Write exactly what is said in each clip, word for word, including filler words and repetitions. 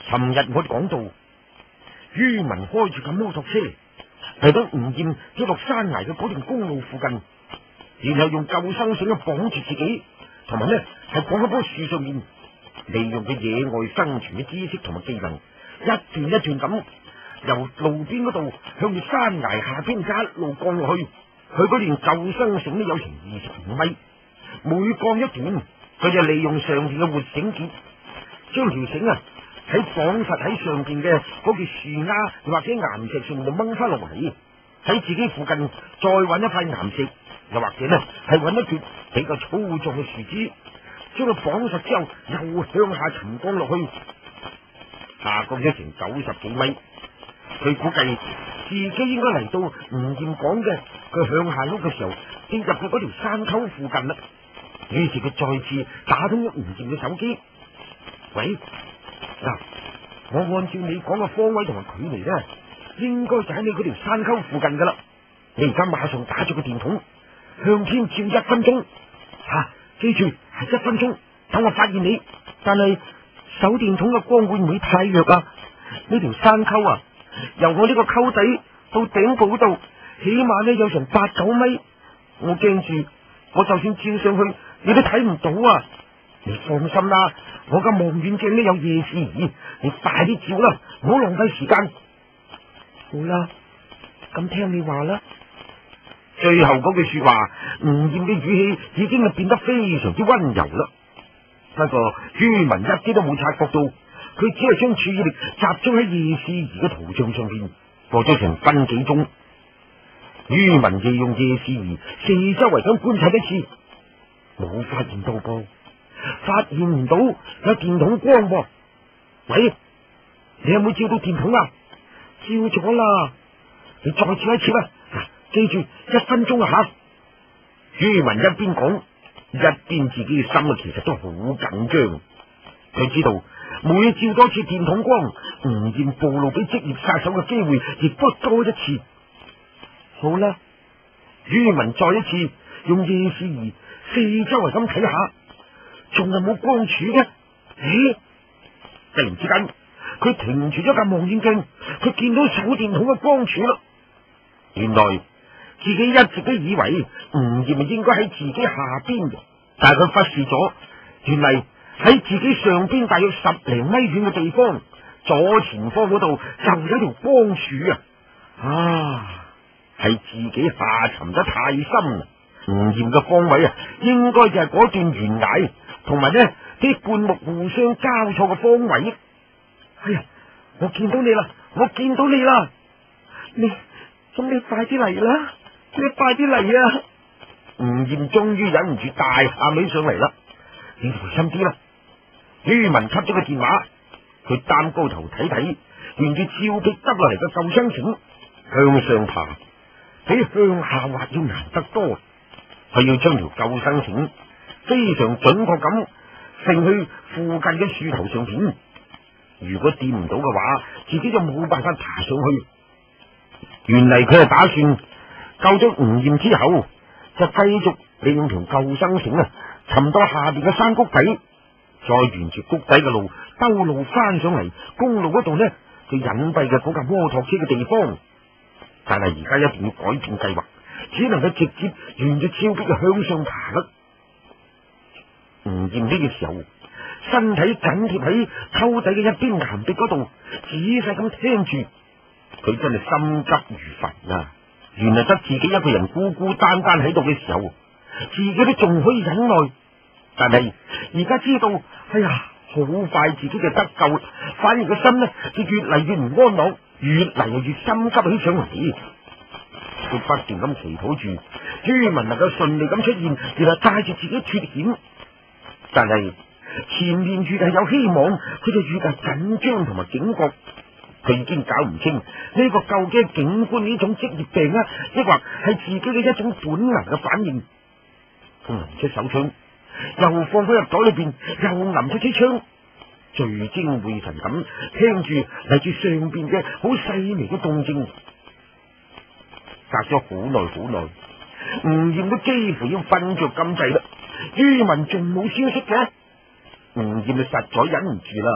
尋日我哋講到，于文開住架摩托車嚟到吳艷跌落山崖嘅嗰段公路附近，然後用救生繩去綁住自己，同埋呢係綁喺棵樹上面，利用佢野外生存嘅知識同埋技能，一段一段咁由路邊嗰度向住山崖下邊一路降落去。佢嗰段救生繩呢有成二十五米，每降一段，佢就利用上邊嘅活繩結，將條繩啊喺綁實喺上邊嘅嗰條樹丫或者岩石上面就掹翻落嚟，喺自己附近再揾一塊岩石，又或者呢係揾一段比較粗壯嘅樹枝，將佢綁實之後又向下沉降落去，下降咗成九十幾米。佢估計自己應該嚟到吳艷講嘅佢向下碌嘅時候，跌入去嗰條山溝附近啦。於是佢再次打通咗吳艷嘅手機。喂，嗱，我按照你講嘅方位同埋距離咧，應該就喺你嗰條山溝附近噶啦。你而家馬上打住個電筒，向天照一分鐘。吓、啊，記住係一分鐘，等我發現你。但係手電筒嘅光會唔會太弱啊？呢條山溝啊，由我呢個溝底到頂部嗰度，起碼呢有成八九米。我驚住，我就算照上去，你都睇唔到啊！你放心啦，我嘅望遠鏡呢有夜視儀，你快啲照啦，唔好浪費時間。好啦，咁聽你話啦。最後嗰句說話，吳艷嘅語氣已經係變得非常之溫柔啦。不過于文一啲都冇察覺到，佢只係將注意力集中喺夜視儀嘅圖像上邊。過咗成分幾鐘，于文就用夜視儀四周圍咁觀察一次，冇發現到噃，發現唔到有電筒光噃。喂，你有冇照到電筒啊？照咗啦，你再照一次啦。嗱，記住一分鐘啊吓！于文一邊講，一邊自己嘅心啊，其實都好緊張。佢知道每照多次電筒光，吳艷暴露俾職業殺手嘅機會亦不多一次。好啦，于文再一次用夜視儀四周圍咁睇下，仲有冇光柱嘅？咦，突然之間佢停住咗架望遠鏡，佢見到手電筒嘅光柱啦。原來自己一直都以為吳艷應該喺自己下邊嘅，但係佢忽視咗，原嚟喺自己上邊大約十零米遠嘅地方，左前方嗰度就有條光柱啊！啊，係自己下沉得太深啦。吳艷嘅方位啊，應該就係嗰段懸崖同埋呢啲灌木互相交錯嘅方位。哎呀，我見到你啦，我見到你啦！你咁你快啲嚟啦，你快啲嚟啊！吳艷終於忍唔住大喊起上嚟啦！你小心啲啦！于文吸咗個電話，佢擔高頭睇睇，沿住峭壁得落嚟嘅救生繩向上爬，比向下滑要難得多。佢要將條救生繩非常準確咁揈去附近嘅樹頭上邊，如果掂唔到嘅話，自己就冇辦法爬上去。原嚟佢係打算救咗吳艷之後，就繼續利用條救生繩啊，沉到下邊嘅山谷底，再沿住谷底嘅路兜路翻上嚟公路嗰度呢，佢隱蔽嘅嗰架摩托車嘅地方。但係而家一定要改變計劃，只能夠直接沿住峭壁向上爬啦。吳艷呢個時候，身體緊貼喺溝底嘅一邊岩壁嗰度，仔細咁聽住。佢真係心急如焚啊！原來得自己一個人孤孤單單喺度嘅時候，自己都仲可以忍耐，但係而家知道，哎呀，好快自己就得救，反而個心呢就越嚟越唔安樂，越嚟越心急起上嚟。佢不斷咁祈禱住于文能夠順利咁出現，然後帶住自己脫險。但係前面越係有希望，佢就越係緊張同埋警覺。佢已經搞唔清呢個究竟係警官呢種職業病啊，抑或係自己嘅一種本能嘅反應。佢揞出手槍，又放咗入袋裏邊，又揞出支槍，聚精會神咁聽住嚟自上邊嘅好細微嘅動靜。隔咗好耐好耐，吳艷都幾乎要瞓着咁滯啦，于文仲冇消息嘅。吳艷就實在忍唔住啦，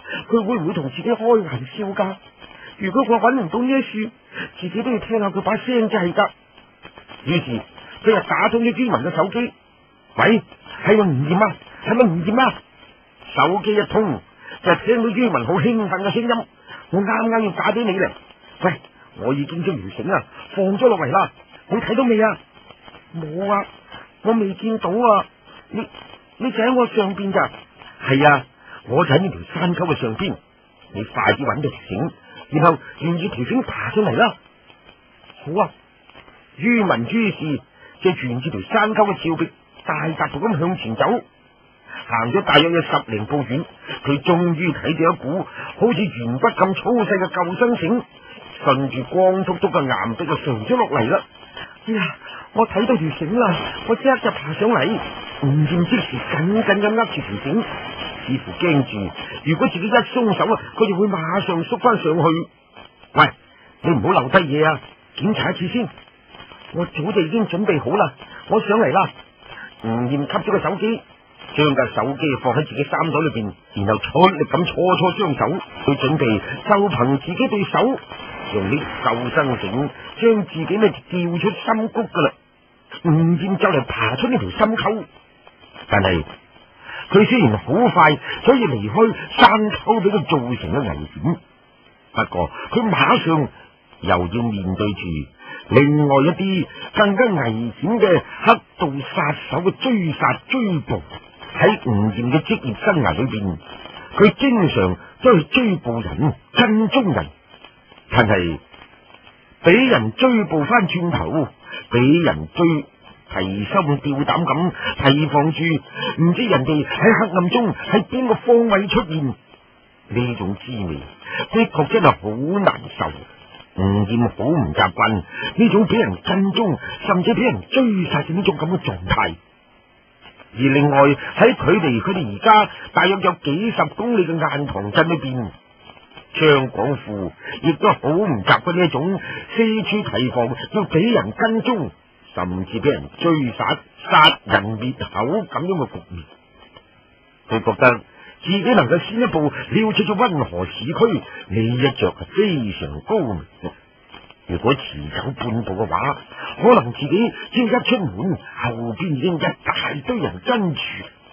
佢會唔會同自己開玩笑噶？如果我揾唔到呢一樹，自己都要聽下佢把聲就係噶。於是佢就打通咗朱文嘅手機。喂，係咪吳艷啊？係咪吳艷啊？手機一通就聽到朱文好興奮嘅聲音。我啱啱要打俾你嚟。喂，我已經將條繩啊放咗落嚟啦，你睇到未啊？冇啊，我未見到啊。你你就喺我上邊咋？係啊，我就喺呢條山溝嘅上邊。你快啲揾到條繩，然後沿住條繩爬上嚟啦。好啊。于文朱氏就沿住條山溝嘅峭壁大踏步咁向前走，行咗大約有十零步遠，佢終於睇到一股好似鉛筆咁粗細嘅救生繩，順住光禿禿嘅岩壁就垂咗落嚟啦。哎呀，我睇到條繩啦，我即刻就爬上嚟。吳艷即時緊緊咁握住條繩，似乎驚住如果自己一鬆手啊，佢就會馬上縮翻上去。喂，你唔好留低嘢啊，檢查一次先。我早就已經準備好啦，我上嚟啦。吳艷吸咗個手機，將架手機放喺自己衫袋裏邊，然後出力咁搓搓雙手，佢準備就憑自己對手用呢救生繩將自己呢吊出深谷噶啦。吳艷就嚟爬出呢條深溝，但係佢雖然好快可以離開山溝俾佢造成嘅危險，不過佢馬上又要面對住另外一啲更加危險嘅黑道殺手嘅追殺追捕。喺吳艷嘅職業生涯裏邊，佢經常都係追捕人、跟蹤人，但係俾人追捕翻轉頭，俾人追提心吊膽咁提防住，唔知人哋喺黑暗中喺邊個方位出現，呢種滋味的確真係好難受。吳艷好唔習慣呢種俾人跟蹤甚至俾人追殺嘅呢種咁嘅狀態。而另外喺佢哋佢哋而家大約有幾十公里嘅雁塘鎮裏邊，張廣富亦都好唔習慣呢一種四處提防要俾人跟蹤甚至俾人追殺殺人滅口咁樣嘅局面。佢覺得自己能夠先一步撩出咗溫河市區，呢一着係非常高明。如果遲走半步嘅話，可能自己只要一出門，後邊已經一大堆人跟住。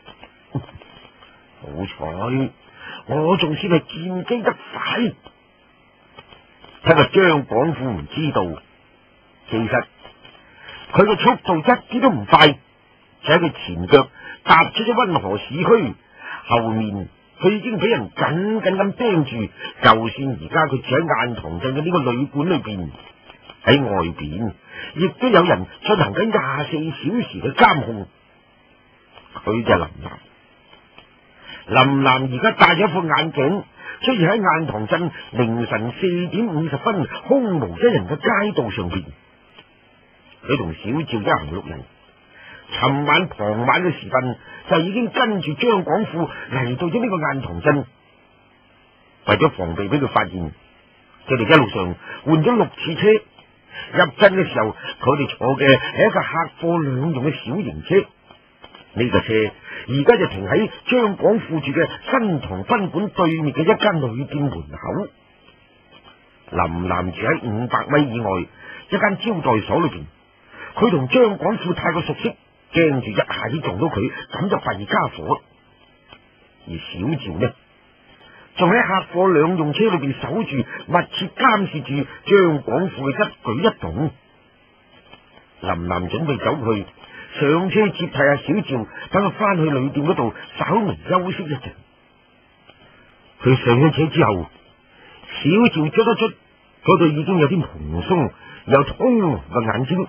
好彩我仲算係見機得快。睇個張廣富唔知道，其實佢嘅速度一啲都唔快，就喺佢前腳踏出咗溫河市區，後面佢已經俾人緊緊咁盯住。就算而家佢住喺雁塘鎮嘅呢個旅館裏邊，喺外邊亦都有人進行緊廿四小時嘅監控。佢就林南，林南而家戴咗副眼鏡，出現喺雁塘鎮凌晨四點五十分空無一人嘅街道上邊。佢同小趙一行六人，尋晚傍晚嘅時分就已經跟住張廣富嚟到咗呢個雁塘鎮。為咗防備俾佢發現，佢哋一路上換咗六次車。入鎮嘅時候，佢哋坐嘅係一架客貨兩用嘅小型車。呢架車而家就停喺張廣富住嘅新塘賓館對面嘅一間旅店門口。林南住喺五百米以外一間招待所裏邊，佢同張廣富太過熟悉，驚住一下子撞到佢，咁就弊家伙。而小趙呢，仲喺客貨兩用車裏邊守住，密切監視住張廣富嘅一舉一動。林南準備走去上車接替阿小趙，等佢翻去旅店嗰度稍微休息一陣。佢上咗車之後，小趙捽一捽嗰對已經有啲蓬鬆又通紅嘅眼睛，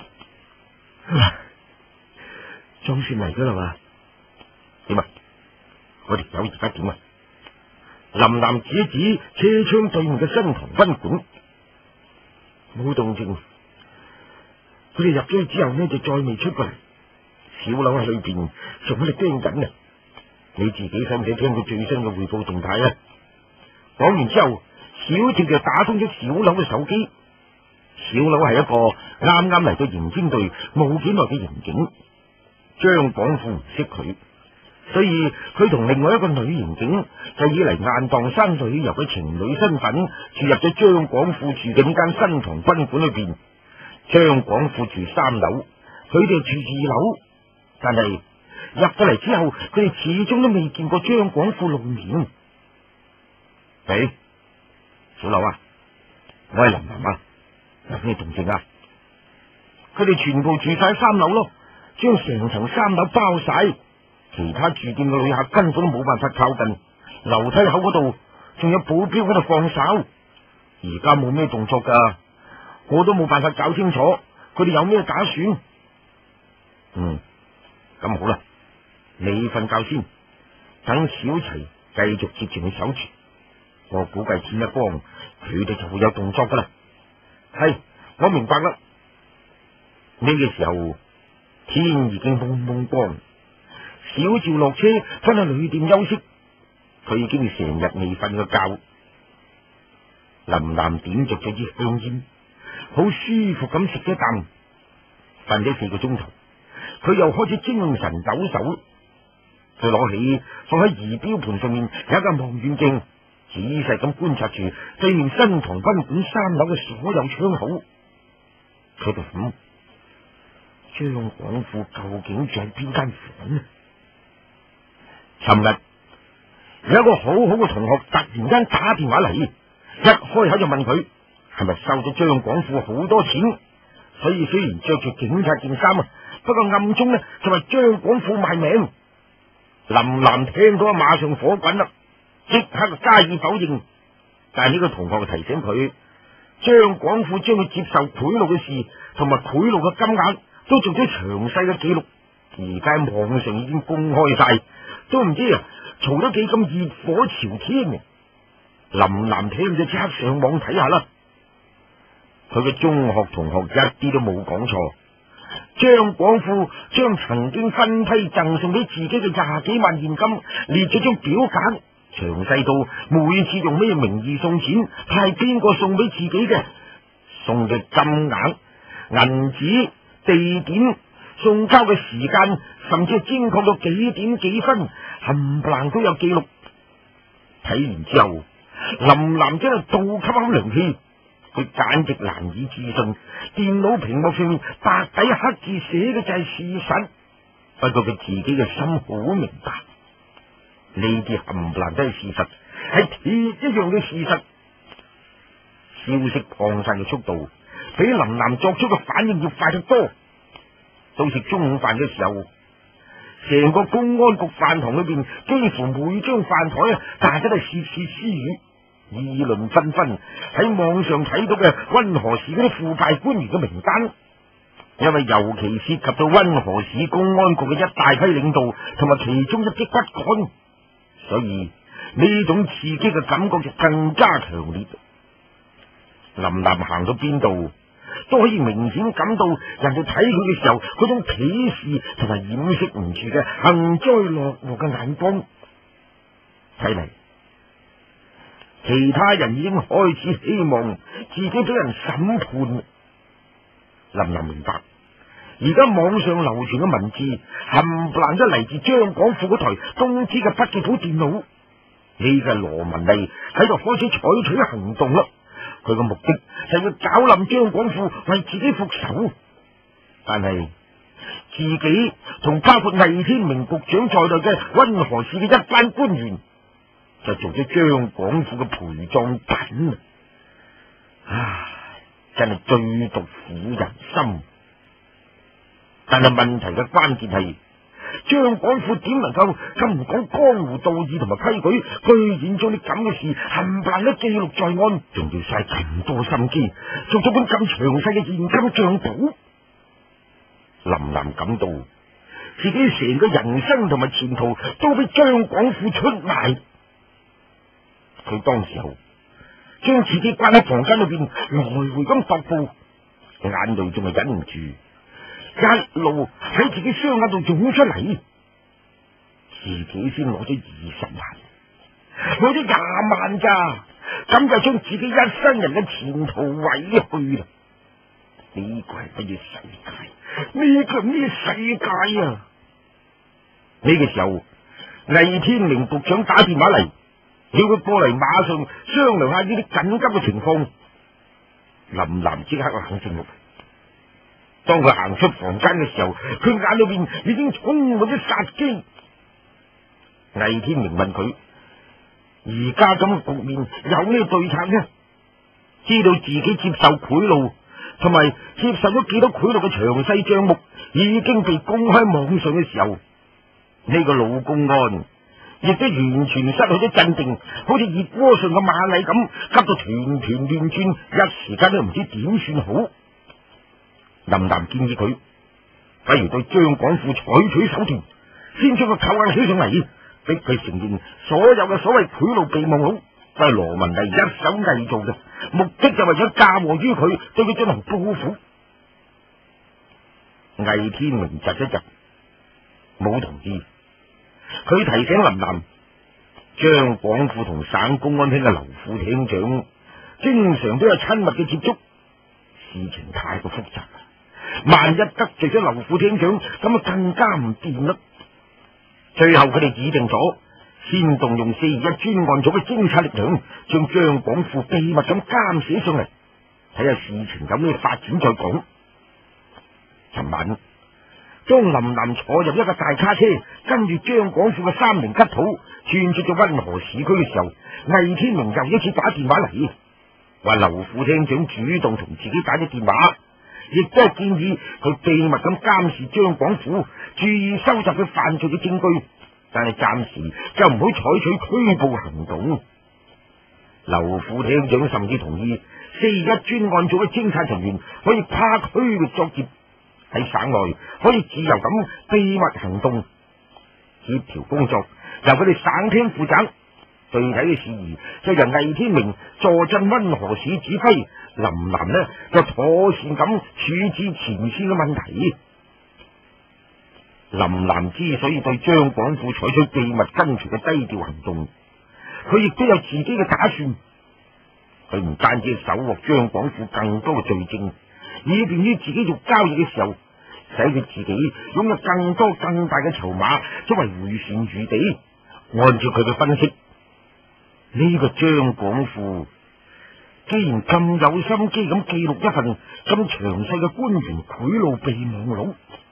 總算嚟咗啦嘛？點啊？我條友而家點啊？林南指一指車窗對面嘅新塘賓館，冇動靜。佢哋入咗去之後呢，就再未出過嚟。小柳喺裏邊仲喺度盯緊啊！你自己使唔使聽佢最新嘅匯報動態啊？講完之後，小趙就打通咗小柳嘅手機。小柳係一個啱啱嚟到刑偵隊冇幾耐嘅刑警，張廣富唔識佢， 所以佢同另外一個女刑警就以嚟雁蕩山旅遊嘅情侶身份住入咗張廣富住嘅呢間新塘賓館裏邊。張廣富住三樓，佢哋住二樓，但係入到嚟之後，佢哋始終都未見過張廣富露面。喂，小劉啊，我係林林啊，有咩動靜啊？佢哋全部住晒三樓咯，將成層三樓包晒，其他住店嘅旅客根本都冇辦法靠近。樓梯口嗰度仲有保鏢喺度放哨，而家冇咩動作噶，我都冇辦法搞清楚佢哋有咩打算。嗯，咁好啦，你瞓覺先，等小齊繼續接住你守住。我估計天一光，佢哋就會有動作噶啦。係，我明白啦。呢個時候天已經蒙蒙光，小趙落車翻去旅店休息。佢已經成日未瞓過覺。林南點着咗支香煙，好舒服咁食咗啖，瞓咗四個鐘頭，佢又開始精神抖擻。佢攞起放喺儀表盤上面有一架望遠鏡，仔細咁觀察住對面新塘賓館三樓嘅所有窗口。佢就諗，張廣富究竟住喺邊間房呢？尋日有一個好好嘅同學突然間打電話嚟，一開口就問佢係咪收咗張廣富好多錢，所以雖然着住警察件衫啊，不過暗中呢就話張廣富賣命。林南聽到啊，馬上火滾啦，即刻就加以否認。但係呢個同學就提醒佢，張廣富將佢接受賄賂嘅事同埋賄賂嘅金額都做咗詳細嘅記錄，而家喺網上已經公開晒，都唔知啊嘈得幾咁熱火朝天嘅。林南聽咗即刻上網睇下啦。佢嘅中學同學一啲都冇講錯，張廣富將曾經分批贈送俾自己嘅廿幾萬現金列咗張表格，詳細到每次用咩名義送錢，派邊個送俾自己嘅，送嘅金額、銀紙、地點、送交嘅時間，甚至係精確到幾點幾分，冚唪唥都有記錄。睇完之後，林南真係倒吸口涼氣，佢簡直難以置信，電腦屏幕上面白底黑字寫嘅就係事實。不過佢自己嘅心好明白，呢啲冚唪唥都係事實，係鐵一樣嘅事實。消息擴散嘅速度比林南作出嘅反應要快得多。到食中午飯嘅時候，成個公安局飯堂裏邊，幾乎每張飯台啊，大家都係竊竊私語，議論紛紛。喺網上睇到嘅溫河市嗰啲腐敗官員嘅名單，因為尤其涉及到溫河市公安局嘅一大批領導同埋其中一啲骨幹，所以呢種刺激嘅感覺就更加強烈。林南行到邊度都可以明顯感到人哋睇佢嘅時候嗰種鄙視同埋掩飾唔住嘅幸災樂禍嘅眼光。睇嚟其他人已經開始希望自己俾人審判。林林明白，而家網上流傳嘅文字冚唪唥都嚟自張廣富嗰台公司嘅筆記簿電腦。呢個羅文麗喺度開始採取行動啦。佢嘅目的就係要搞冧張廣富，為自己復仇。但係自己同包括魏天明局長在內嘅溫河市嘅一班官員就做咗張廣富嘅陪葬品。唉，真係最毒婦人心。但係問題嘅關鍵係，張廣富點能夠咁唔講江湖道義同埋規矩，居然將啲咁嘅事冚唪唥都記錄在案，仲要嘥咁多心機做咗本咁詳細嘅現金賬簿。林南感到自己成個人生同埋前途都俾張廣富出賣。佢當時候將自己關喺房間裏邊來回咁踱步，眼淚仲係忍唔住一路喺自己雙眼度湧出嚟。自己先攞咗二十萬，攞咗廿萬咋，咁就將自己一生人嘅前途毀去啦。呢個係乜嘢世界？呢個咩世界啊？呢個時候， 魏天明局長打電話嚟，叫佢過嚟馬上商量下呢啲緊急嘅情況。林南即刻冷靜落嚟。當佢行出房間嘅時候，佢眼裏邊已經充滿咗殺機。魏天明問佢：而家咁嘅局面有咩對策呢？知道自己接受賄賂同埋接受咗幾多賄賂嘅詳細賬目已經被公開網上嘅時候，呢個老公安亦都完全失去咗鎮定，好似熱鍋上嘅螞蟻咁，急到團團亂轉，一時間都唔知點算好。林南建議佢不如對張廣富採取手段，先將佢扣押起上嚟，逼佢承認所有嘅所謂賄賂備忘錄都係羅文麗一手偽造嘅，目的就為咗嫁禍於佢，對佢進行報復。魏天明窒一窒，冇同意。佢提醒林南，張廣富同省公安廳嘅劉副廳長經常都有親密嘅接觸，事情太過複雜，萬一得罪咗劉副廳長，咁啊更加唔掂啦。最後佢哋指定咗先動用四二一專案組嘅偵察力量，將張廣富秘密咁監視上嚟，睇下事情有咩發展再講。尋晚當林南坐入一個大卡車，跟住張廣富嘅三菱吉普穿出咗溫河市區嘅時候，魏天明又一次打電話嚟，話劉副廳長主動同自己打咗電話，亦都係建議佢秘密咁監視張廣富，注意收集佢犯罪嘅證據，但係暫時就唔好採取拘捕行動。劉副廳長甚至同意四二一專案組嘅偵察人員可以跨區域作業，喺省內可以自由咁秘密行動，協調工作由佢哋省廳負責，具體嘅事宜就由魏天明坐鎮溫河市指揮，林南呢就妥善咁處置前線嘅問題。林南之所以對張廣富採取秘密跟隨嘅低調行動，佢亦都有自己嘅打算。佢唔單止搜獲張廣富更多嘅罪證，以便於自己做交易嘅時候，使佢自己擁有更多更大嘅籌碼作為回旋餘地。按照佢嘅分析，呢個張廣富既然咁有心機咁記錄一份咁詳細嘅官員賄賂備忘錄，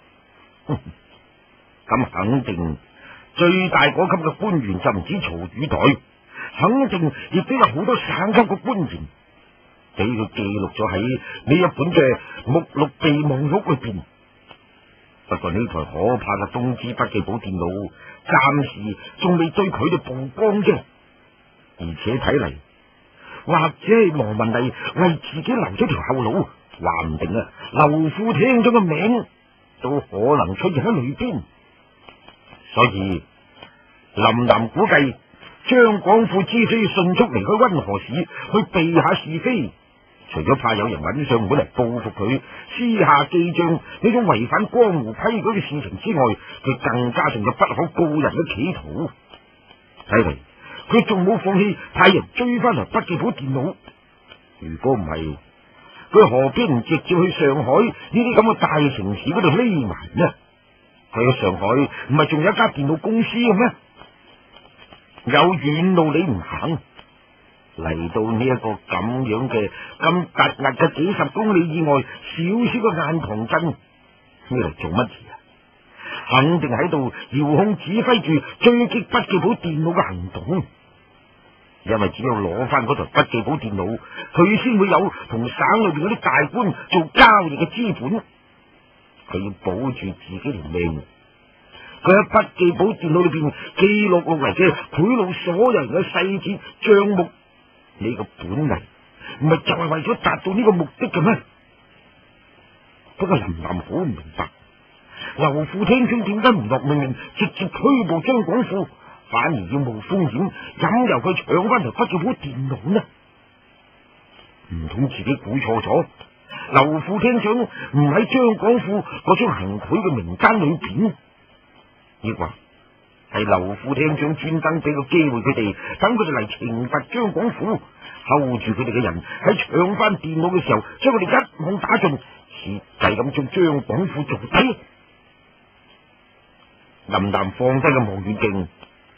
咁肯定最大嗰級嘅官員就唔止曹宇台，肯定亦都有好多省級嘅官員俾佢記錄咗喺呢一本嘅目錄備忘錄裏邊。不過呢台可怕嘅東芝筆記簿電腦暫時仲未對佢哋曝光啫，而且睇嚟或者係羅文麗為自己留咗條後路，話唔定啊劉副廳長嘅名都可能出現喺裏邊。所以林南估計張廣富之所以迅速離開溫河市去避下是非，除咗怕有人揾上門嚟報復佢，私下記賬呢種違反江湖規矩嘅事情之外，佢更加仲有不可告人嘅企圖。睇嚟佢仲冇放棄派人追翻嚟筆記簿電腦。如果唔係，佢何必唔直接去上海呢啲咁嘅大城市嗰度匿埋呢？佢喺上海唔係仲有一家電腦公司嘅咩？有遠路你唔行，嚟到呢一個咁樣嘅咁突兀嘅幾十公里以外小小嘅雁塘鎮，呢嚟做乜嘢啊？肯定喺度遙控指揮住追擊筆記簿電腦嘅行動，因為只有攞翻嗰台筆記簿電腦，佢先會有同省裏邊嗰啲大官做交易嘅資本。佢要保住自己條命，佢喺筆記簿電腦裏邊記錄落嚟嘅賄賂所有人嘅細節賬目，呢個本嚟唔係就係為咗達到呢個目的嘅咩？不過林南好唔明白，劉副廳長點解唔落命令直接拘捕張廣富，反而要冒風險任由佢搶翻台筆記簿電腦呢？唔通自己估錯咗？劉副廳長唔喺張廣富嗰張行賄嘅名單裏邊，亦或係劉副廳長專登俾個機會佢哋，等佢哋嚟懲罰張廣富，hold住佢哋嘅人喺搶翻電腦嘅時候，將佢哋一網打盡，徹底咁將張廣富做低。林南放低個望遠鏡，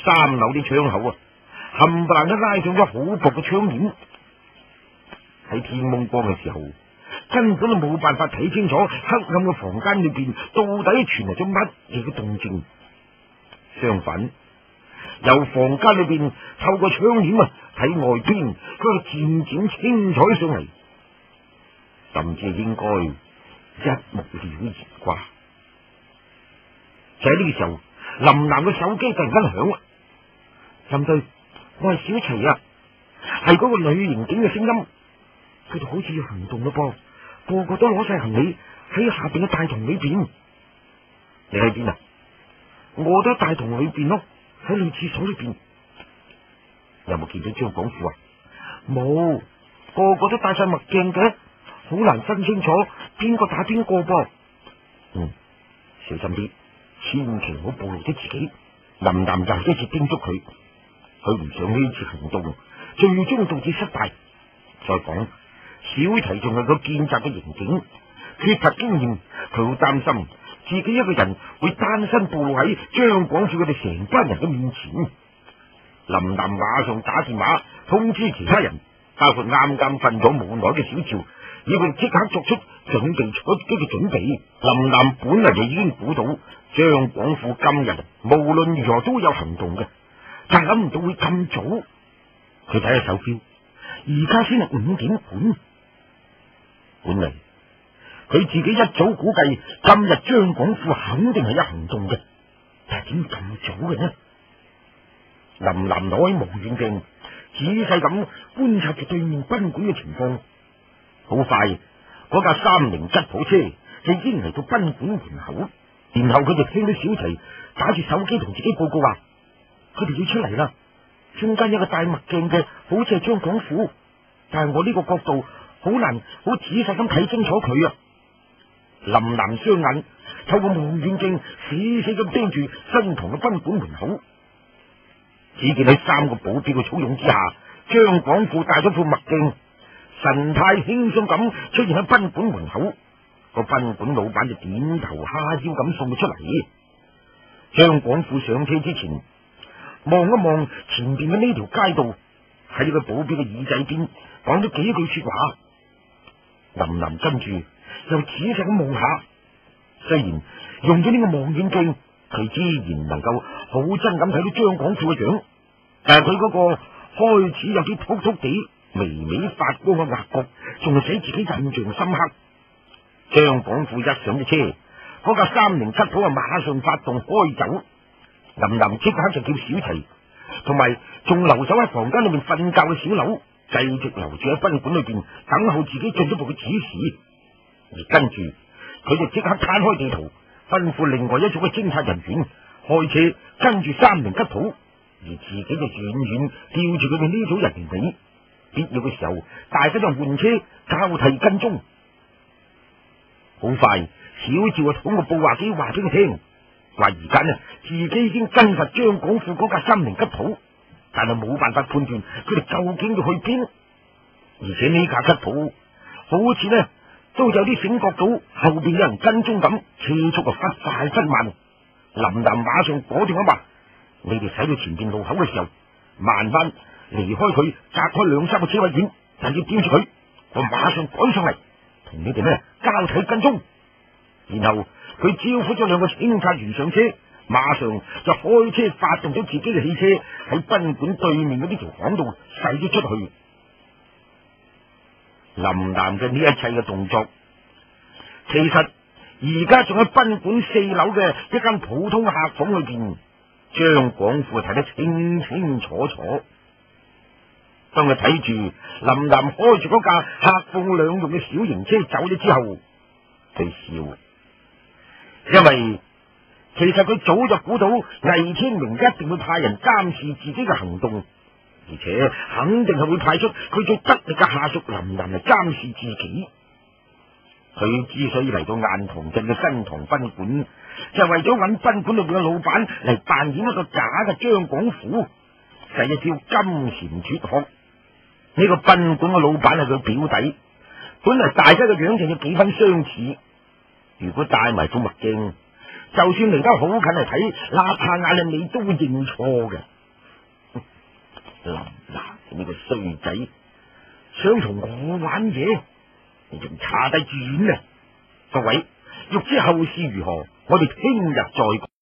三樓啲窗口啊，冚唪唥都拉上咗好薄嘅窗簾。喺天蒙光嘅時候，根本都冇辦法睇清楚黑暗嘅房間裏邊到底傳嚟咗乜嘢嘅動靜。相反，由房間裏邊透過窗簾啊睇外邊，佢係漸漸清楚上嚟，甚至應該一目了然啩。就喺呢個時候，林南嘅手機突然間響啦。林隊，我係小齊啊，係嗰個女刑警嘅聲音。佢哋好似要行動咯噃，個個都攞晒行李喺下邊嘅大堂裏邊。你喺邊啊？我都喺大堂裏邊咯，喺女廁所裏邊。有冇見到張廣富啊？冇，個個都戴晒墨鏡嘅，好難分清楚邊個打邊個噃。嗯，小心啲，千祈唔好暴露咗自己。林南又一次叮囑佢，佢唔想呢次行動最終導致失敗。再講，小齊仲係個見習嘅刑警，缺乏經驗，佢好擔心自己一個人會單身暴露喺張廣富佢哋成班人嘅面前。林南馬上打電話通知其他人，包括啱啱瞓咗冇耐嘅小趙，要佢即刻作出準備出擊嘅準備。林南本嚟就已經估到張廣富今日無論如何都會有行動嘅，但係諗唔到會咁早。佢睇下手錶，而家先係五點半。本嚟佢自己一早估計今日張廣富肯定係有行動嘅，但係點咁早嘅呢？林南攞起望遠鏡，仔細咁觀察住對面賓館嘅情況。好快，嗰架三菱吉普車就已經嚟到賓館門口，然後佢就聽到小齊打住手機同自己報告話：佢哋要出嚟啦！中間有個戴墨鏡嘅，好似係張廣富，但係我呢個角度好難好仔細咁睇清楚佢啊！林南雙眼透過望遠鏡死死咁盯住身旁嘅賓館門口。只見喺三個保鏢嘅簇擁之下，張廣富戴咗副墨鏡，神態輕鬆咁出現喺賓館門口。個賓館老闆就點頭哈腰咁送佢出嚟。張廣富上車之前，望一望前邊嘅呢條街道，喺呢個保鏢嘅耳仔邊講咗幾句說話。林林跟住又仔細咁望下，雖然用咗呢個望遠鏡，佢自然能夠好真咁睇到張廣富嘅樣，但係佢嗰個開始有啲突突地、微微發光嘅額角，仲係使自己印象深刻。張廣富一上咗車，嗰架三菱吉普啊馬上發動開走。林林即刻就叫小齊同埋仲留守喺房間裏面瞓覺嘅小劉繼續留住喺賓館裏邊等候自己進一步嘅指示。而跟住佢就即刻攤開地圖，吩咐另外一組嘅偵察人員開車跟住三菱吉普，而自己就遠遠吊住佢哋呢組人員尾，必要嘅時候大家就換車交替跟蹤。好快，小趙啊通過報話機話俾佢聽，話而家呢自己已經跟實張廣富嗰架三菱吉普，但係冇辦法判斷佢哋究竟要去邊。而且呢架吉普好似呢都有啲醒覺到後邊有人跟蹤咁，車速啊忽快忽慢。林南馬上果斷咁話：你哋駛到前邊路口嘅時候，慢翻離開佢，隔開兩三個車位遠，就要吊住佢，我馬上趕上嚟，同你哋呢交替跟蹤。然後佢招呼咗兩個偵察員上車，馬上就開車發動咗自己嘅汽車喺賓館對面嘅呢條巷度駛咗出去。林南嘅呢一切嘅動作，其實而家仲喺賓館四樓嘅一間普通客房裏邊，張廣富睇得清清楚楚。當佢睇住林南開住嗰架客貨兩用嘅小型車走咗之後，佢笑，因為其實佢早就估到魏天明一定會派人監視自己嘅行動，而且肯定係會派出佢最得力嘅下屬林南嚟監視自己。佢之所以嚟到雁塘鎮嘅新塘賓館，就係為咗揾賓館裏邊嘅老闆嚟扮演一個假嘅張廣富，使一招金蟬脫殼。呢個賓館嘅老闆係佢表弟，本嚟大家嘅樣就有幾分相似。如果戴埋副墨鏡，就算離得好近嚟睇，立下眼你都會認錯嘅。 林南呢個衰仔，想同我玩嘢，你仲差低住遠啊！各位，欲知後事如何，我哋聽日再講。